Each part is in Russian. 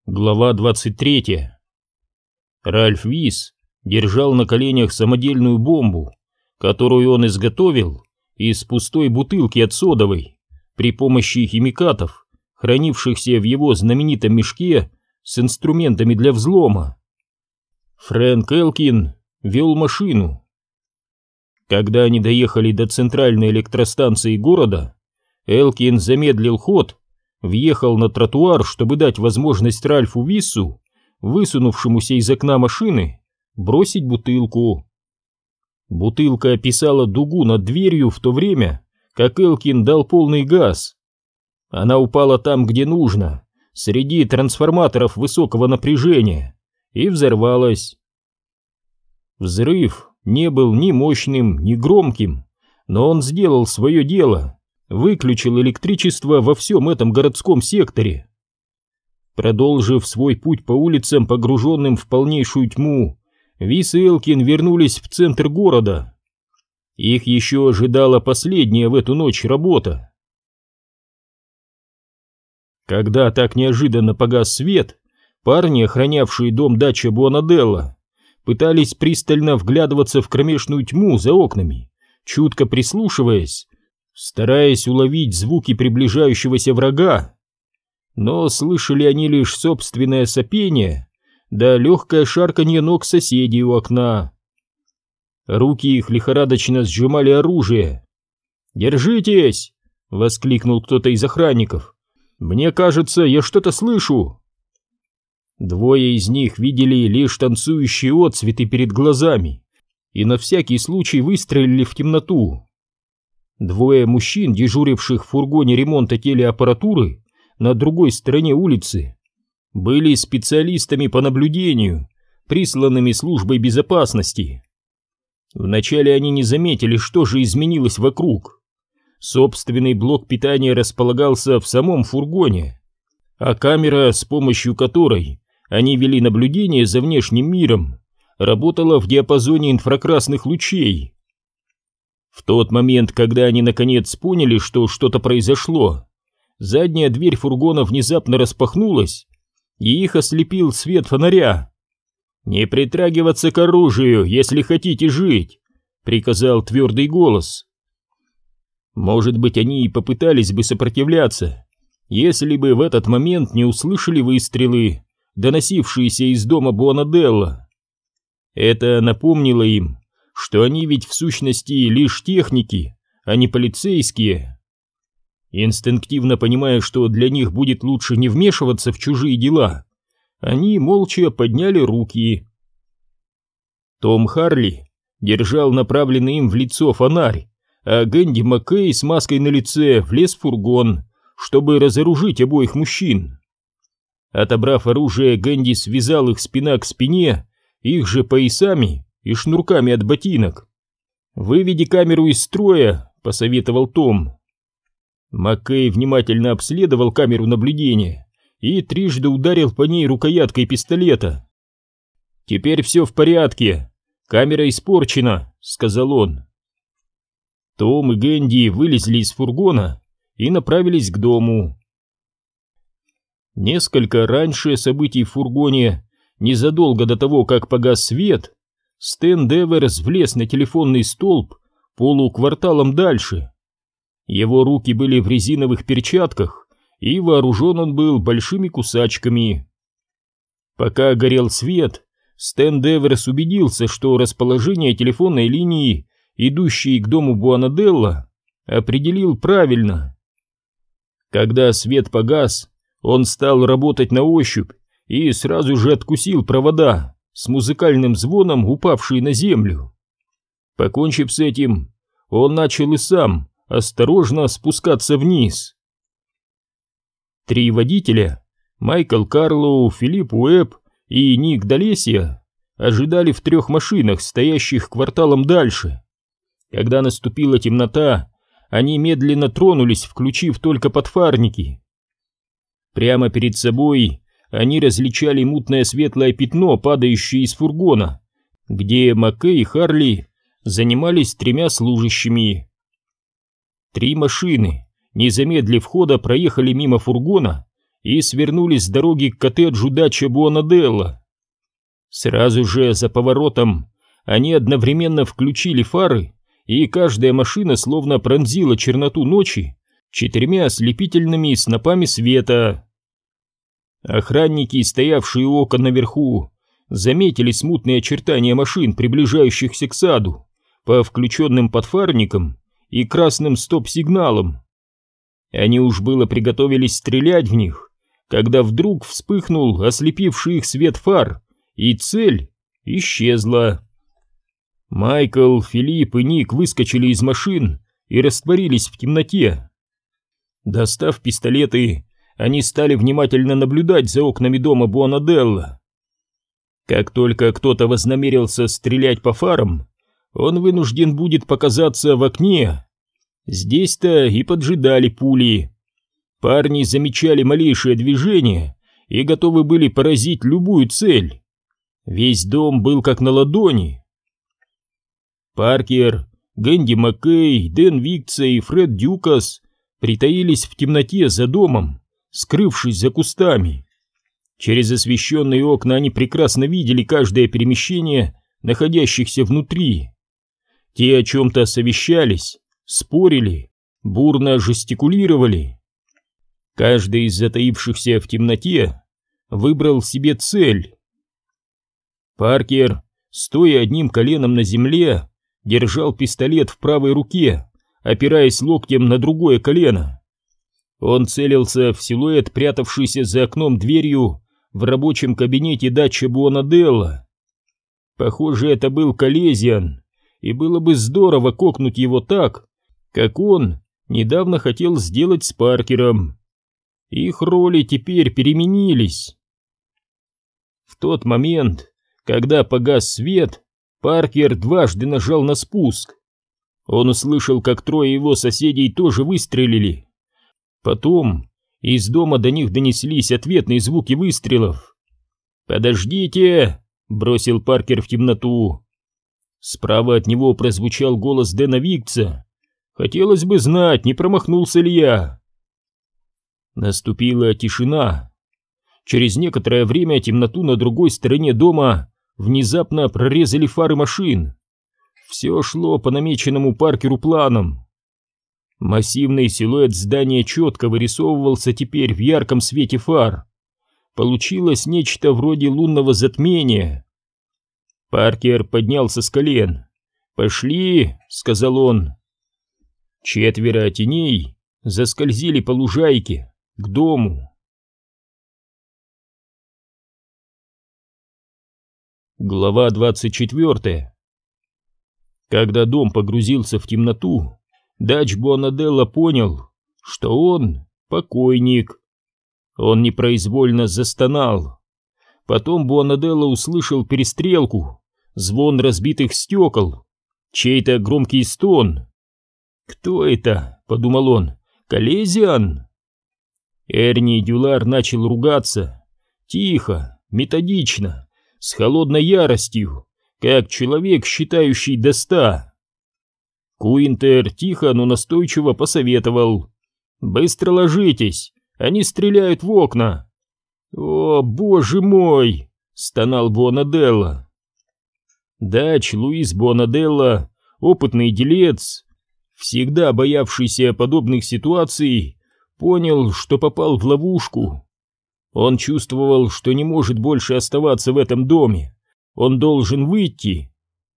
Глава 23. Ральф Вис держал на коленях самодельную бомбу, которую он изготовил из пустой бутылки от содовой при помощи химикатов, хранившихся в его знаменитом мешке с инструментами для взлома. Фрэнк Элкин вел машину. Когда они доехали до центральной электростанции города, Элкин замедлил ход, въехал на тротуар, чтобы дать возможность Ральфу Виссу, высунувшемуся из окна машины, бросить бутылку. Бутылка описала дугу над дверью в то время, как Элкин дал полный газ. Она упала там, где нужно, среди трансформаторов высокого напряжения, и взорвалась. Взрыв не был ни мощным, ни громким, но он сделал свое дело. Выключил электричество во всем этом городском секторе. Продолжив свой путь по улицам, погруженным в полнейшую тьму, Вис и Элкин вернулись в центр города. Их еще ожидала последняя в эту ночь работа. Когда так неожиданно погас свет, парни, охранявшие дом-дача Буанаделла, пытались пристально вглядываться в кромешную тьму за окнами, чутко прислушиваясь, стараясь уловить звуки приближающегося врага. Но слышали они лишь собственное сопение, да легкое шарканье ног соседей у окна. Руки их лихорадочно сжимали оружие. «Держитесь!» — воскликнул кто-то из охранников. «Мне кажется, я что-то слышу!» Двое из них видели лишь танцующие отцветы перед глазами и на всякий случай выстрелили в темноту. Двое мужчин, дежуривших в фургоне ремонта телеаппаратуры на другой стороне улицы, были специалистами по наблюдению, присланными службой безопасности. Вначале они не заметили, что же изменилось вокруг. Собственный блок питания располагался в самом фургоне, а камера, с помощью которой они вели наблюдение за внешним миром, работала в диапазоне инфракрасных лучей. В тот момент, когда они наконец поняли, что что-то произошло, задняя дверь фургона внезапно распахнулась, и их ослепил свет фонаря. «Не притрагиваться к оружию, если хотите жить», — приказал твердый голос. Может быть, они и попытались бы сопротивляться, если бы в этот момент не услышали выстрелы, доносившиеся из дома Буанаделла. Это напомнило им, что они ведь в сущности лишь техники, а не полицейские. Инстинктивно понимая, что для них будет лучше не вмешиваться в чужие дела, они молча подняли руки. Том Харли держал направленный им в лицо фонарь, а Гэнди Маккей с маской на лице влез в фургон, чтобы разоружить обоих мужчин. Отобрав оружие, Гэнди связал их спина к спине, их же поясами и шнурками от ботинок. «Выведи камеру из строя», — посоветовал Том. Маккей внимательно обследовал камеру наблюдения и трижды ударил по ней рукояткой пистолета. «Теперь все в порядке, камера испорчена», — сказал он. Том и Гэнди вылезли из фургона и направились к дому. Несколько раньше событий в фургоне, незадолго до того, как погас свет, Стэн Деверс влез на телефонный столб полукварталом дальше. Его руки были в резиновых перчатках, и вооружен он был большими кусачками. Пока горел свет, Стэн Деверс убедился, что расположение телефонной линии, идущей к дому Буанаделла, определил правильно. Когда свет погас, он стал работать на ощупь и сразу же откусил провода, с музыкальным звоном упавшие на землю. Покончив с этим, он начал и сам осторожно спускаться вниз. Три водителя, Майкл Карлоу, Филипп Уэбб и Ник Долесия, ожидали в трех машинах, стоящих кварталом дальше. Когда наступила темнота, они медленно тронулись, включив только подфарники. Прямо перед собой они различали мутное светлое пятно, падающее из фургона, где Маккей и Харли занимались тремя служащими. Три машины, не замедлив хода, проехали мимо фургона и свернули с дороги к коттеджу дача Буонаделла. Сразу же за поворотом они одновременно включили фары, и каждая машина словно пронзила черноту ночи 4 ослепительными снопами света. Охранники, стоявшие у окон наверху, заметили смутные очертания машин, приближающихся к саду, по включенным подфарникам и красным стоп-сигналам. Они уж было приготовились стрелять в них, когда вдруг вспыхнул ослепивший их свет фар, и цель исчезла. Майкл, Филипп и Ник выскочили из машин и растворились в темноте. Достав пистолеты, они стали внимательно наблюдать за окнами дома Буонаделла. Как только кто-то вознамерился стрелять по фарам, он вынужден будет показаться в окне. Здесь-то и поджидали пули. Парни замечали малейшее движение и готовы были поразить любую цель. Весь дом был как на ладони. Паркер, Гэнди Маккей, Дэн Викца и Фред Дюкас притаились в темноте за домом, скрывшись за кустами. Через освещенные окна они прекрасно видели каждое перемещение находящихся внутри. Те о чем-то совещались, спорили, бурно жестикулировали. Каждый из затаившихся в темноте выбрал себе цель. Паркер, стоя одним коленом на земле, держал пистолет в правой руке, опираясь локтем на другое колено. Он целился в силуэт, прятавшийся за окном дверью в рабочем кабинете дачи Буонаделла. Похоже, это был Колезиан, и было бы здорово кокнуть его так, как он недавно хотел сделать с Паркером. Их роли теперь переменились. В тот момент, когда погас свет, Паркер дважды нажал на спуск. Он услышал, как 3 его соседей тоже выстрелили. Потом из дома до них донеслись ответные звуки выстрелов. «Подождите!» — бросил Паркер в темноту. Справа от него прозвучал голос Дэна Викца. «Хотелось бы знать, не промахнулся ли я?» Наступила тишина. Через некоторое время темноту на другой стороне дома внезапно прорезали фары машин. Все шло по намеченному Паркеру планам. Массивный силуэт здания четко вырисовывался теперь в ярком свете фар. Получилось нечто вроде лунного затмения. Паркер поднялся с колен. «Пошли», — сказал он. 4 теней заскользили по лужайке к дому. Глава 24. Когда дом погрузился в темноту, Дач Буонаделла понял, что он покойник. Он непроизвольно застонал. Потом Буонаделла услышал перестрелку, звон разбитых стекол, чей-то громкий стон. «Кто это?» — подумал он. «Колезиан?» Эрни Дюлар начал ругаться. Тихо, методично, с холодной яростью, как человек, считающий до 100. Куинтер тихо, но настойчиво посоветовал: «Быстро ложитесь, они стреляют в окна». «О, боже мой!» — стонал Буонаделла. Дач Луис Буонаделла, опытный делец, всегда боявшийся подобных ситуаций, понял, что попал в ловушку. Он чувствовал, что не может больше оставаться в этом доме. Он должен выйти.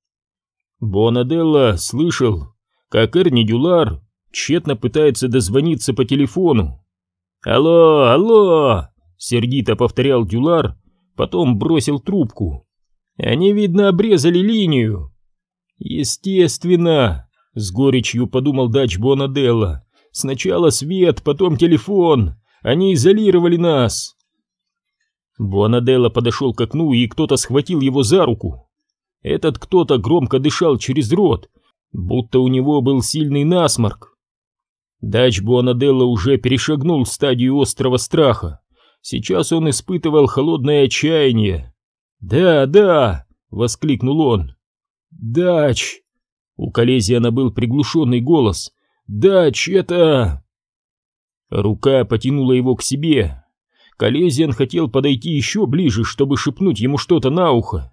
Буонаделла слышал, как Эрни Дюлар тщетно пытается дозвониться по телефону. «Алло, алло!» — сердито повторял Дюлар, потом бросил трубку. «Они, видно, обрезали линию». «Естественно», — с горечью подумал Дач Буонаделла. «Сначала свет, потом телефон. Они изолировали нас». Буонаделла подошел к окну, и кто-то схватил его за руку. Этот кто-то громко дышал через рот, будто у него был сильный насморк. Дач Буонаделла уже перешагнул стадию острого страха. Сейчас он испытывал холодное отчаяние. «Да, да!» — воскликнул он. «Дач!» — у Колезиана был приглушенный голос. «Дач, это...» Рука потянула его к себе. Колезиан хотел подойти еще ближе, чтобы шепнуть ему что-то на ухо.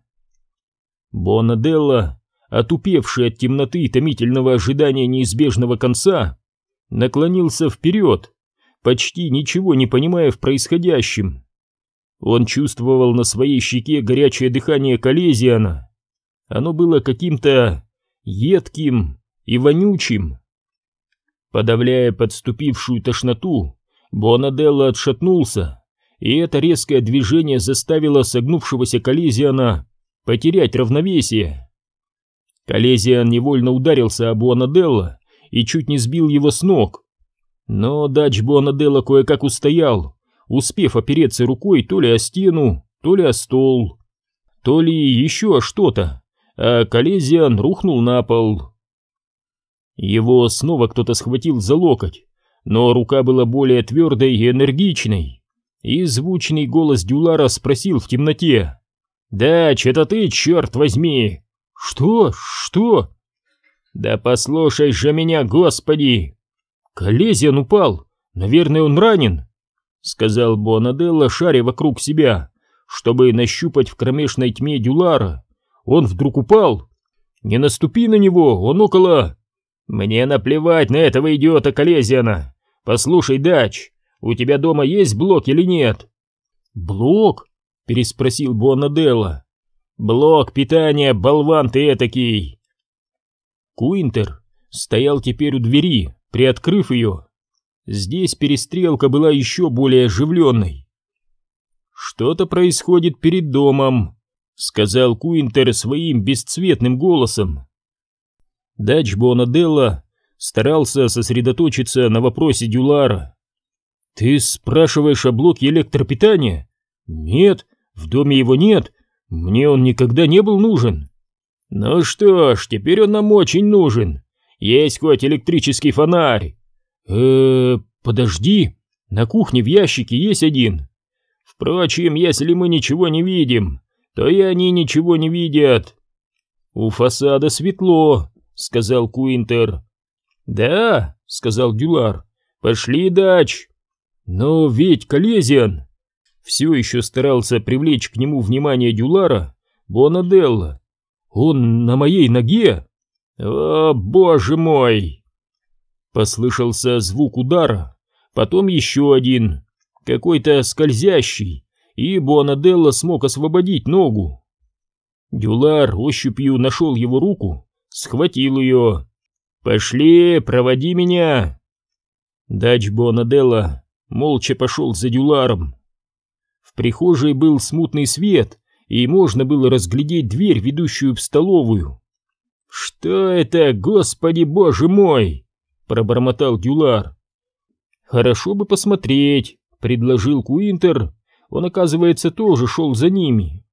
Бонаделла, отупевший от темноты и томительного ожидания неизбежного конца, наклонился вперед, почти ничего не понимая в происходящем. Он чувствовал на своей щеке горячее дыхание Колезиана. Оно было каким-то едким и вонючим. Подавляя подступившую тошноту, Бонаделла отшатнулся, и это резкое движение заставило согнувшегося Колезиана потерять равновесие. Колезиан невольно ударился об Бонаделла и чуть не сбил его с ног. Но Дач Бонаделла кое-как устоял, успев опереться рукой то ли о стену, то ли о стол, то ли еще о что-то, а Колезиан рухнул на пол. Его снова кто-то схватил за локоть, но рука была более твердой и энергичной, и звучный голос Дюлара спросил в темноте: «Дач, это ты, черт возьми!» «Что? Что?» «Да послушай же меня, господи!» «Колезиан упал! Наверное, он ранен!» — сказал Бонаделла, шаря вокруг себя, чтобы нащупать в кромешной тьме Дюлара. «Он вдруг упал! Не наступи на него, он около...» «Мне наплевать на этого идиота Колезиана! Послушай, Дач, у тебя дома есть блок или нет?» «Блок?» — переспросил Бонаделла. «Блок питания, болван ты этакий!» Куинтер стоял теперь у двери, приоткрыв ее. Здесь перестрелка была еще более оживленной. «Что-то происходит перед домом», — сказал Куинтер своим бесцветным голосом. Дач Бонаделла старался сосредоточиться на вопросе Дюлара. «Ты спрашиваешь о блоке электропитания?» «Нет, в доме его нет. Мне он никогда не был нужен». «Ну что ж, теперь он нам очень нужен. Есть хоть электрический фонарь?» Подожди, на кухне в ящике есть один. Впрочем, если мы ничего не видим, то и они ничего не видят». «У фасада светло», — сказал Куинтер. «Да», — сказал Дюлар, — «пошли, Дач». «Но ведь Колезиан...» Все еще старался привлечь к нему внимание Дюлара Бонаделла. «Он на моей ноге!» «О, боже мой!» Послышался звук удара, потом еще один, какой-то скользящий, и Бонаделла смог освободить ногу. Дюлар ощупью нашел его руку, схватил ее. «Пошли, проводи меня!» Дач Бонаделла молча пошел за Дюларом. В прихожей был смутный свет, и можно было разглядеть дверь, ведущую в столовую. «Что это, господи боже мой!» — пробормотал Дюлар. «Хорошо бы посмотреть», — предложил Куинтер. Он, оказывается, тоже шел за ними.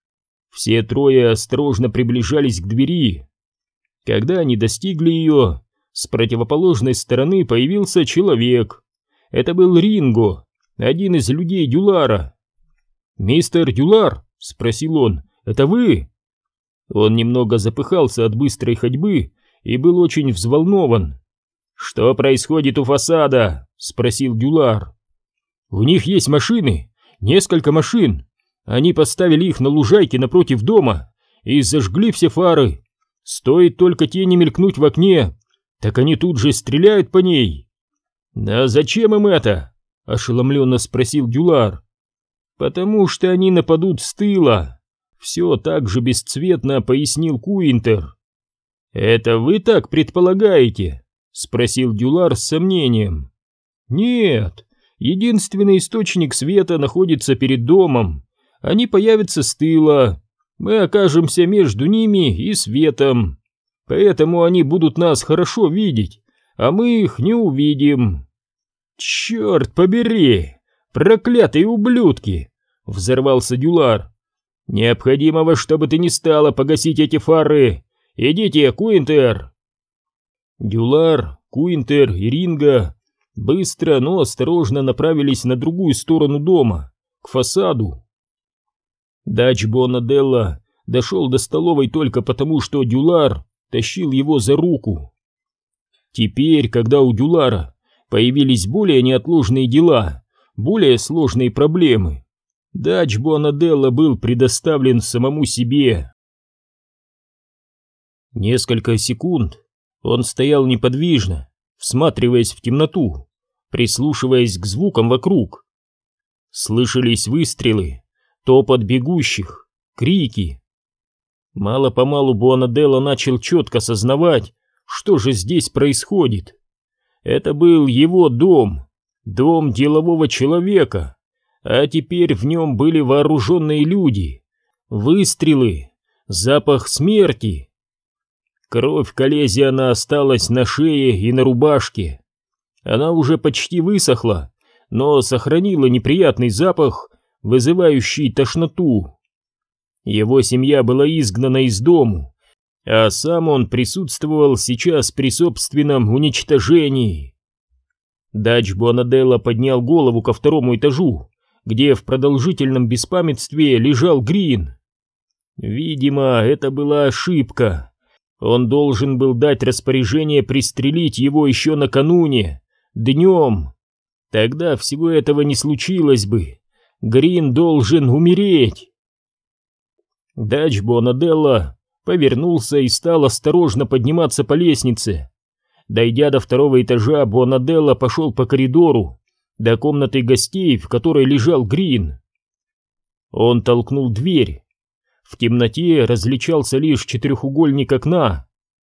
Все трое осторожно приближались к двери. Когда они достигли ее, с противоположной стороны появился человек. Это был Ринго, один из людей Дюлара. «Мистер Дюлар?» — спросил он. «Это вы?» Он немного запыхался от быстрой ходьбы и был очень взволнован. «Что происходит у фасада?» — спросил Дюлар. «У них есть машины, несколько машин. Они поставили их на лужайке напротив дома и зажгли все фары. Стоит только тени мелькнуть в окне, так они тут же стреляют по ней». «Да зачем им это?» — ошеломленно спросил Дюлар. «Потому что они нападут с тыла», — все так же бесцветно пояснил Куинтер. «Это вы так предполагаете?» — спросил Дюлар с сомнением. «Нет, единственный источник света находится перед домом. Они появятся с тыла, мы окажемся между ними и светом. Поэтому они будут нас хорошо видеть, а мы их не увидим». «Черт побери! Проклятые ублюдки!» — взорвался Дюлар. «Необходимо во что бы то ни стало погасить эти фары. Идите, Куинтер!» Дюлар, Куинтер и Ринго быстро, но осторожно направились на другую сторону дома, к фасаду. Дач Бонаделла дошел до столовой только потому, что Дюлар тащил его за руку. Теперь, когда у Дюлара появились более неотложные дела, более сложные проблемы, Дач Буанаделла был предоставлен самому себе. Несколько секунд он стоял неподвижно, всматриваясь в темноту, прислушиваясь к звукам вокруг. Слышались выстрелы, топот бегущих, крики. Мало-помалу Буанаделла начал четко сознавать, что же здесь происходит. Это был его дом, дом делового человека, а теперь в нем были вооруженные люди, выстрелы, запах смерти. Кровь Колезиана осталась на шее и на рубашке. Она уже почти высохла, но сохранила неприятный запах, вызывающий тошноту. Его семья была изгнана из дому, а сам он присутствовал сейчас при собственном уничтожении. Дач Буанаделла поднял голову ко второму этажу, где в продолжительном беспамятстве лежал Грин. Видимо, это была ошибка. Он должен был дать распоряжение пристрелить его еще накануне, днем. Тогда всего этого не случилось бы. Грин должен умереть. Дач Буанаделла повернулся и стал осторожно подниматься по лестнице. Дойдя до второго этажа, Буанаделла пошел по коридору до комнаты гостей, в которой лежал Грин. Он толкнул дверь. В темноте различался лишь четырехугольник окна.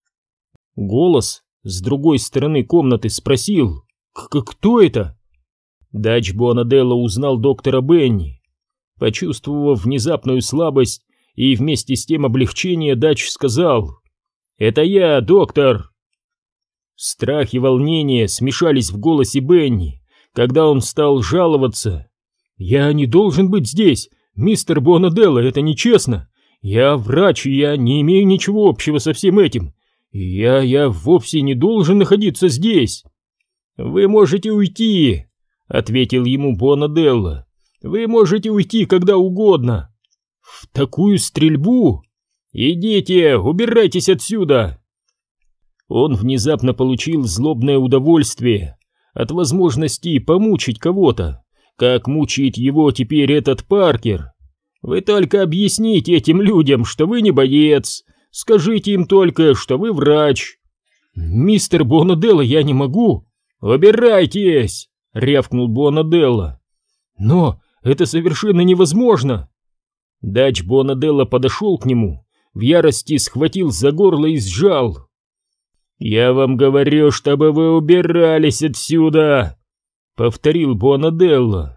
Голос с другой стороны комнаты спросил: «Кто это?» Дач Буанаделла узнал доктора Бенни. Почувствовав внезапную слабость и вместе с тем облегчение, Дач сказал: «Это я, доктор!» Страх и волнение смешались в голосе Бенни, когда он стал жаловаться. «Я не должен быть здесь, мистер Буанаделла, это нечестно. Я врач, и я не имею ничего общего со всем этим. Я вовсе не должен находиться здесь». «Вы можете уйти», — ответил ему Буанаделла. «Вы можете уйти когда угодно». «В такую стрельбу? Идите, убирайтесь отсюда!» Он внезапно получил злобное удовольствие от возможности помучить кого-то, как мучает его теперь этот Паркер. «Вы только объясните этим людям, что вы не боец, скажите им только, что вы врач». «Мистер Буанаделла, я не могу». «Убирайтесь!» — рявкнул Буанаделла. «Но это совершенно невозможно!» Дач Буанаделла подошел к нему, в ярости схватил за горло и сжал. «Я вам говорю, чтобы вы убирались отсюда!» — повторил Буанаделла.